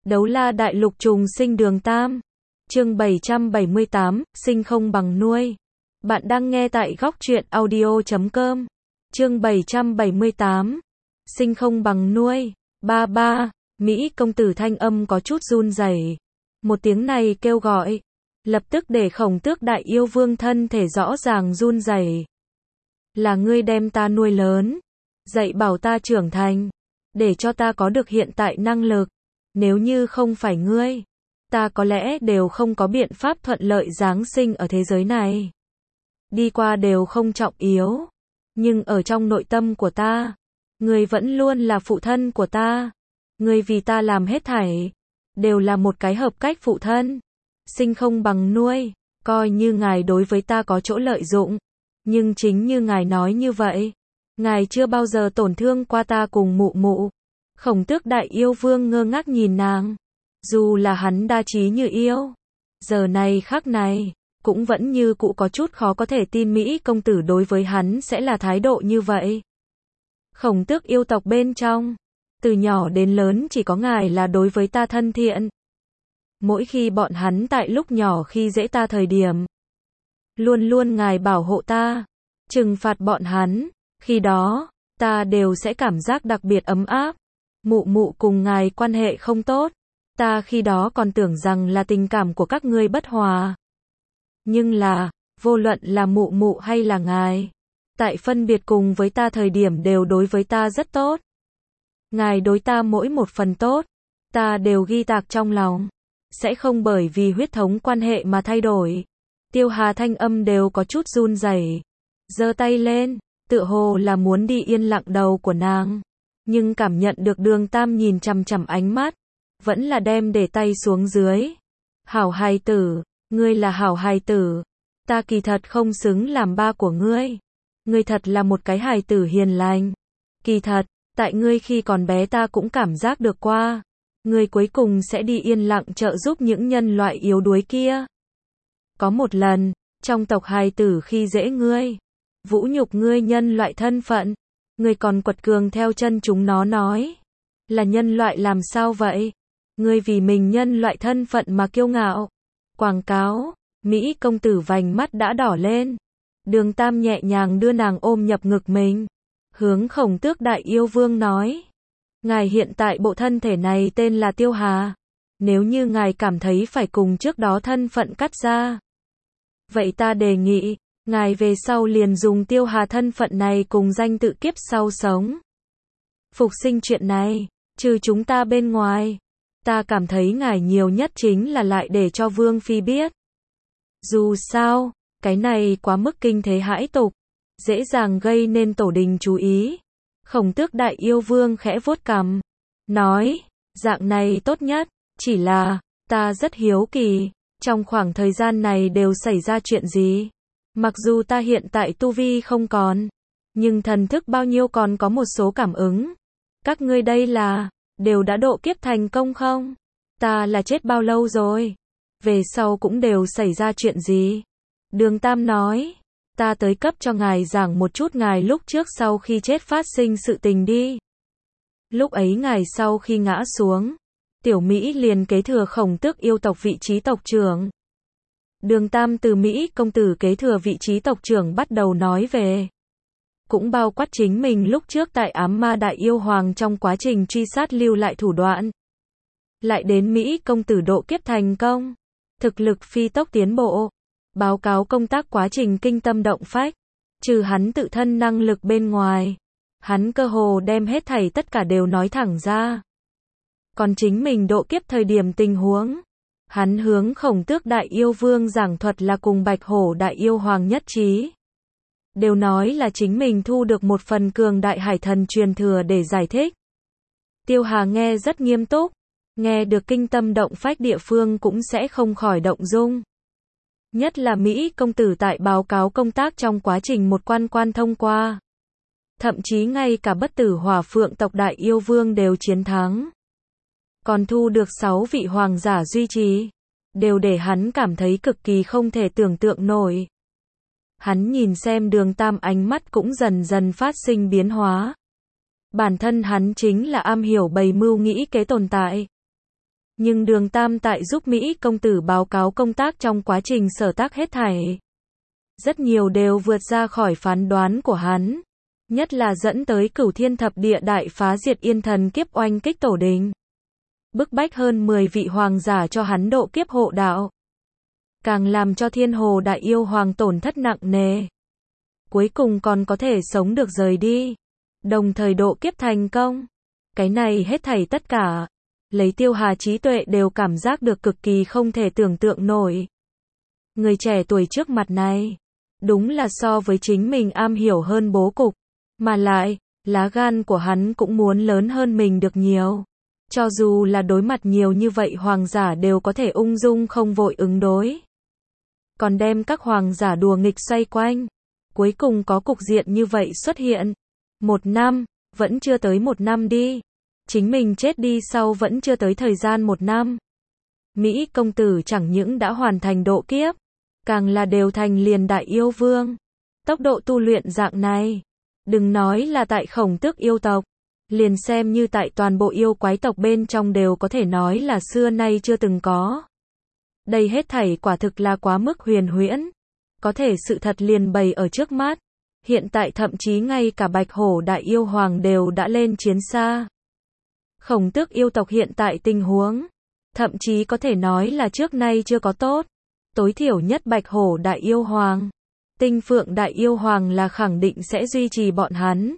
Đấu la đại lục trùng sinh đường Tam. Chương 778, sinh không bằng nuôi. Bạn đang nghe tại góc truyện audio.com. Chương 778, sinh không bằng nuôi. Ba, Mỹ công tử thanh âm có chút run rẩy. Một tiếng này kêu gọi, lập tức để Khổng Tước đại yêu vương thân thể rõ ràng run rẩy. Là ngươi đem ta nuôi lớn, dạy bảo ta trưởng thành, để cho ta có được hiện tại năng lực. Nếu như không phải ngươi, ta có lẽ đều không có biện pháp thuận lợi giáng sinh ở thế giới này. Đi qua đều không trọng yếu, nhưng ở trong nội tâm của ta, ngươi vẫn luôn là phụ thân của ta. Ngươi vì ta làm hết thảy, đều là một cái hợp cách phụ thân. Sinh không bằng nuôi, coi như ngài đối với ta có chỗ lợi dụng, nhưng chính như ngài nói như vậy, ngài chưa bao giờ tổn thương qua ta cùng mụ mụ. Khổng Tước đại yêu vương ngơ ngác nhìn nàng. Dù là hắn đa trí như yêu, giờ này khắc này, cũng vẫn như cũ có chút khó có thể tin Mỹ công tử đối với hắn sẽ là thái độ như vậy. Khổng Tước yêu tộc bên trong, từ nhỏ đến lớn chỉ có ngài là đối với ta thân thiện. Mỗi khi bọn hắn tại lúc nhỏ khi dễ ta thời điểm, luôn luôn ngài bảo hộ ta, trừng phạt bọn hắn, khi đó, ta đều sẽ cảm giác đặc biệt ấm áp. Mụ mụ cùng ngài quan hệ không tốt, ta khi đó còn tưởng rằng là tình cảm của các ngươi bất hòa. Nhưng là, vô luận là mụ mụ hay là ngài, tại phân biệt cùng với ta thời điểm đều đối với ta rất tốt. Ngài đối ta mỗi một phần tốt, ta đều ghi tạc trong lòng, sẽ không bởi vì huyết thống quan hệ mà thay đổi. Tiêu Hà thanh âm đều có chút run rẩy, giơ tay lên, tựa hồ là muốn đi yên lặng đầu của nàng. Nhưng cảm nhận được Đường Tam nhìn chằm chằm ánh mắt, vẫn là đem để tay xuống dưới. Hảo hài tử, ngươi là hảo hài tử, ta kỳ thật không xứng làm ba của ngươi. Ngươi thật là một cái hài tử hiền lành. Kỳ thật, tại ngươi khi còn bé ta cũng cảm giác được qua. Ngươi cuối cùng sẽ đi yên lặng trợ giúp những nhân loại yếu đuối kia. Có một lần, trong tộc hài tử khi dễ ngươi, vũ nhục ngươi nhân loại thân phận. Ngươi còn quật cường theo chân chúng nó nói, là nhân loại làm sao vậy? Ngươi vì mình nhân loại thân phận mà kiêu ngạo. Quảng cáo, Mỹ công tử vành mắt đã đỏ lên. Đường Tam nhẹ nhàng đưa nàng ôm nhập ngực mình, hướng Khổng Tước đại yêu vương nói, ngài hiện tại bộ thân thể này tên là Tiêu Hà. Nếu như ngài cảm thấy phải cùng trước đó thân phận cắt ra, vậy ta đề nghị, ngài về sau liền dùng Tiêu Hà thân phận này cùng danh tự kiếp sau sống. Phục sinh chuyện này, trừ chúng ta bên ngoài, ta cảm thấy ngài nhiều nhất chính là lại để cho Vương Phi biết. Dù sao, cái này quá mức kinh thế hãi tục, dễ dàng gây nên tổ đình chú ý. Khổng Tước đại yêu vương khẽ vuốt cằm, nói, dạng này tốt nhất, chỉ là, ta rất hiếu kỳ, trong khoảng thời gian này đều xảy ra chuyện gì? Mặc dù ta hiện tại tu vi không còn, nhưng thần thức bao nhiêu còn có một số cảm ứng. Các ngươi đây là, đều đã độ kiếp thành công không? Ta là chết bao lâu rồi? Về sau cũng đều xảy ra chuyện gì? Đường Tam nói, ta tới cấp cho ngài giảng một chút ngài lúc trước sau khi chết phát sinh sự tình đi. Lúc ấy ngài sau khi ngã xuống, Tiểu Mỹ liền kế thừa Khổng Tước yêu tộc vị trí tộc trưởng. Đường Tam từ Mỹ công tử kế thừa vị trí tộc trưởng bắt đầu nói về. Cũng bao quát chính mình lúc trước tại ám ma đại yêu hoàng trong quá trình truy sát lưu lại thủ đoạn. Lại đến Mỹ công tử độ kiếp thành công, thực lực phi tốc tiến bộ, báo cáo công tác quá trình kinh tâm động phách. Trừ hắn tự thân năng lực bên ngoài, hắn cơ hồ đem hết thảy tất cả đều nói thẳng ra. Còn chính mình độ kiếp thời điểm tình huống, hắn hướng Khổng Tước đại yêu vương giảng thuật là cùng Bạch Hổ đại yêu hoàng nhất trí. Đều nói là chính mình thu được một phần cường đại hải thần truyền thừa để giải thích. Tiêu Hà nghe rất nghiêm túc, nghe được kinh tâm động phách địa phương cũng sẽ không khỏi động dung. Nhất là Mỹ công tử tại báo cáo công tác trong quá trình một quan thông qua. Thậm chí ngay cả bất tử hỏa phượng tộc đại yêu vương đều chiến thắng. Còn thu được 6 vị hoàng giả duy trì, đều để hắn cảm thấy cực kỳ không thể tưởng tượng nổi. Hắn nhìn xem Đường Tam ánh mắt cũng dần dần phát sinh biến hóa. Bản thân hắn chính là am hiểu bày mưu nghĩ kế tồn tại. Nhưng Đường Tam tại giúp Mỹ công tử báo cáo công tác trong quá trình sở tác hết thảy. Rất nhiều đều vượt ra khỏi phán đoán của hắn. Nhất là dẫn tới Cửu Thiên Thập Địa đại phá diệt Yên Thần kiếp oanh kích tổ đình. Bức bách hơn 10 vị hoàng giả cho hắn độ kiếp hộ đạo. Càng làm cho Thiên Hồ Đại Yêu Hoàng tổn thất nặng nề. Cuối cùng còn có thể sống được rời đi. Đồng thời độ kiếp thành công. Cái này hết thảy tất cả. Lấy Tiêu Hà trí tuệ đều cảm giác được cực kỳ không thể tưởng tượng nổi. Người trẻ tuổi trước mặt này. Đúng là so với chính mình am hiểu hơn bố cục. Mà lại, lá gan của hắn cũng muốn lớn hơn mình được nhiều. Cho dù là đối mặt nhiều như vậy hoàng giả đều có thể ung dung không vội ứng đối. Còn đem các hoàng giả đùa nghịch xoay quanh. Cuối cùng có cục diện như vậy xuất hiện. 1 năm, vẫn chưa tới 1 năm đi. Chính mình chết đi sau vẫn chưa tới thời gian 1 năm. Mỹ công tử chẳng những đã hoàn thành độ kiếp, càng là đều thành liền đại yêu vương. Tốc độ tu luyện dạng này, đừng nói là tại Khổng Tước yêu tộc, liền xem như tại toàn bộ yêu quái tộc bên trong đều có thể nói là xưa nay chưa từng có. Đây hết thảy quả thực là quá mức huyền huyễn. Có thể sự thật liền bày ở trước mắt. Hiện tại thậm chí ngay cả Bạch Hổ Đại Yêu Hoàng đều đã lên chiến xa. Khổng Tước yêu tộc hiện tại tình huống, thậm chí có thể nói là trước nay chưa có tốt. Tối thiểu nhất Bạch Hổ Đại Yêu Hoàng, Tinh Phượng Đại Yêu Hoàng là khẳng định sẽ duy trì bọn hắn.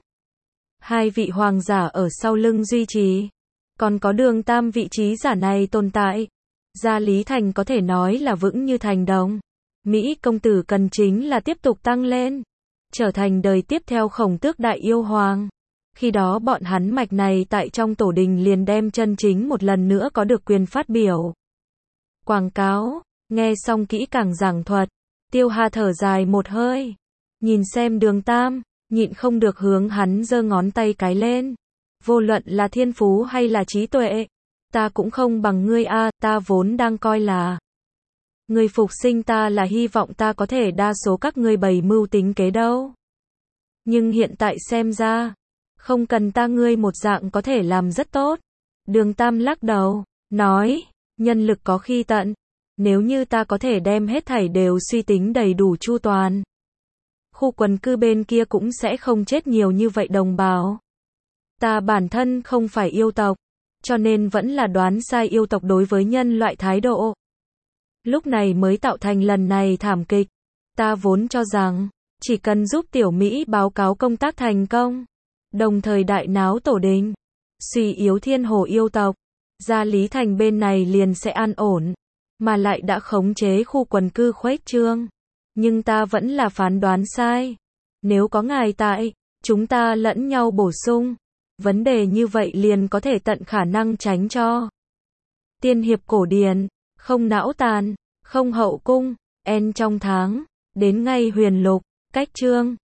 2 vị hoàng giả ở sau lưng duy trì. Còn có Đường Tam vị trí giả này tồn tại. Gia Lý Thành có thể nói là vững như thành đồng. Mỹ công tử cần chính là tiếp tục tăng lên. Trở thành đời tiếp theo Khổng Tước Đại Yêu Hoàng. Khi đó bọn hắn mạch này tại trong tổ đình liền đem chân chính một lần nữa có được quyền phát biểu. Quảng cáo, nghe xong kỹ càng giảng thuật. Tiêu Hà thở dài một hơi. Nhìn xem Đường Tam, nhịn không được hướng hắn giơ ngón tay cái lên. Vô luận là thiên phú hay là trí tuệ, ta cũng không bằng ngươi a, ta vốn đang coi là ngươi phục sinh ta là hy vọng ta có thể đa số các ngươi bày mưu tính kế đâu. Nhưng hiện tại xem ra, không cần ta ngươi một dạng có thể làm rất tốt. Đường Tam lắc đầu, nói, nhân lực có khi tận, nếu như ta có thể đem hết thảy đều suy tính đầy đủ chu toàn, khu quần cư bên kia cũng sẽ không chết nhiều như vậy đồng bào. Ta bản thân không phải yêu tộc, cho nên vẫn là đoán sai yêu tộc đối với nhân loại thái độ. Lúc này mới tạo thành lần này thảm kịch. Ta vốn cho rằng, chỉ cần giúp tiểu Mỹ báo cáo công tác thành công, đồng thời đại náo tổ đình, suy yếu Thiên Hồ yêu tộc, Gia Lý Thành bên này liền sẽ an ổn, mà lại đã khống chế khu quần cư khuếch trương. Nhưng ta vẫn là phán đoán sai. Nếu có ngài tại, chúng ta lẫn nhau bổ sung. Vấn đề như vậy liền có thể tận khả năng tránh cho. Tiên hiệp cổ điển, không não tàn, không hậu cung, en trong tháng, đến ngay huyền lục, cách chương.